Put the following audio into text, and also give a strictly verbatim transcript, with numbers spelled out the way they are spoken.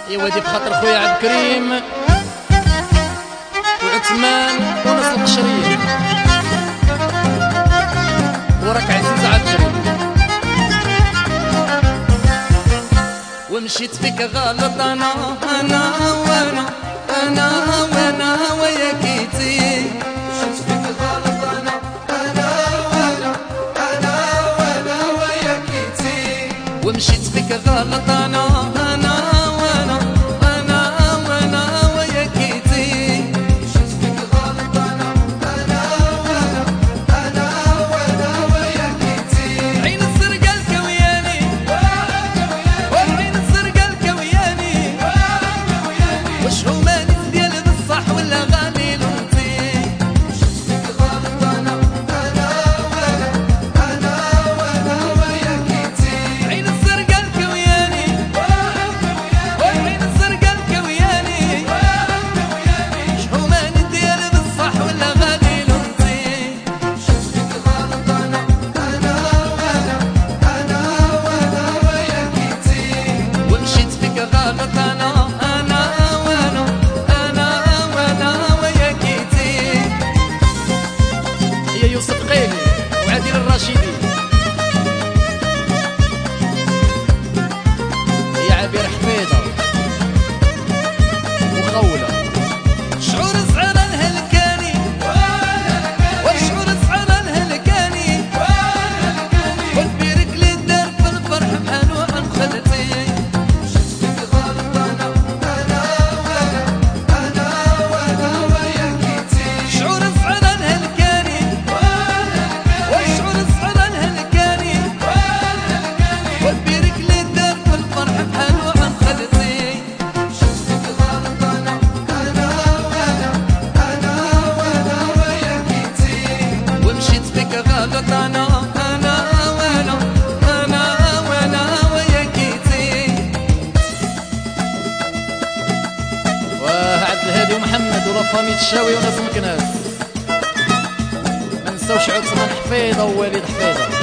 يا ودي بخاطر خويا عبد الكريم وعثمان ونص القشرية وراك عزيز عبد الكريم. ومشيت فيك غلط انا انا وانا انا وانا ويا كيتي. مشيت فيك غلط انا انا وانا انا وانا ويا كيتي. ومشيت فيك غلط انا انا وانا انا وانا ويا كيتي. مشيت فيك غلط انا انا وانا انا وانا ويا كيتي. عين الزرقا الكوياني وعين الزرقا الكوياني وش هو مالك ديال بصح ولا غالي لونتي. مشيت فيك غلط انا انا وانا انا وانا ويا كيتي. عين الزرقا الكوياني وعين الزرقا الكوياني وش هو مالك ديال بصح ولا غالي لونتي. مشيت فيك غلط انا انا وانا انا وانا ويا كيتي. ومشيت فيك غلط انا انا وانا انا وانا ويا كيتي. يا يوسف قيلي وعادل الراشدي يا عبير حفيظة وخولة. شعور صعر الهلكاني والشعور صعر الهلكاني والبيرك اللي دار في الفرح بحالو عن خلتي. مشيت فيك غلط انا انا وانا انا وانا ويا كيتي. شعور صعر الهلكاني والشعور صعر الهلكاني والبيرك اللي دار في الفرح بحالو عن خلتي. مشيت فيك غلط انا انا وانا انا وانا ويا كيتي. ومشيت فيك غلط انا انا وانا انا وانا ويا كيتي. واه عبد الهادي ومحمد ولافامي الشاوي وناس مكناس. ما نساوش عثمان حفيظة ووليد حفيظة.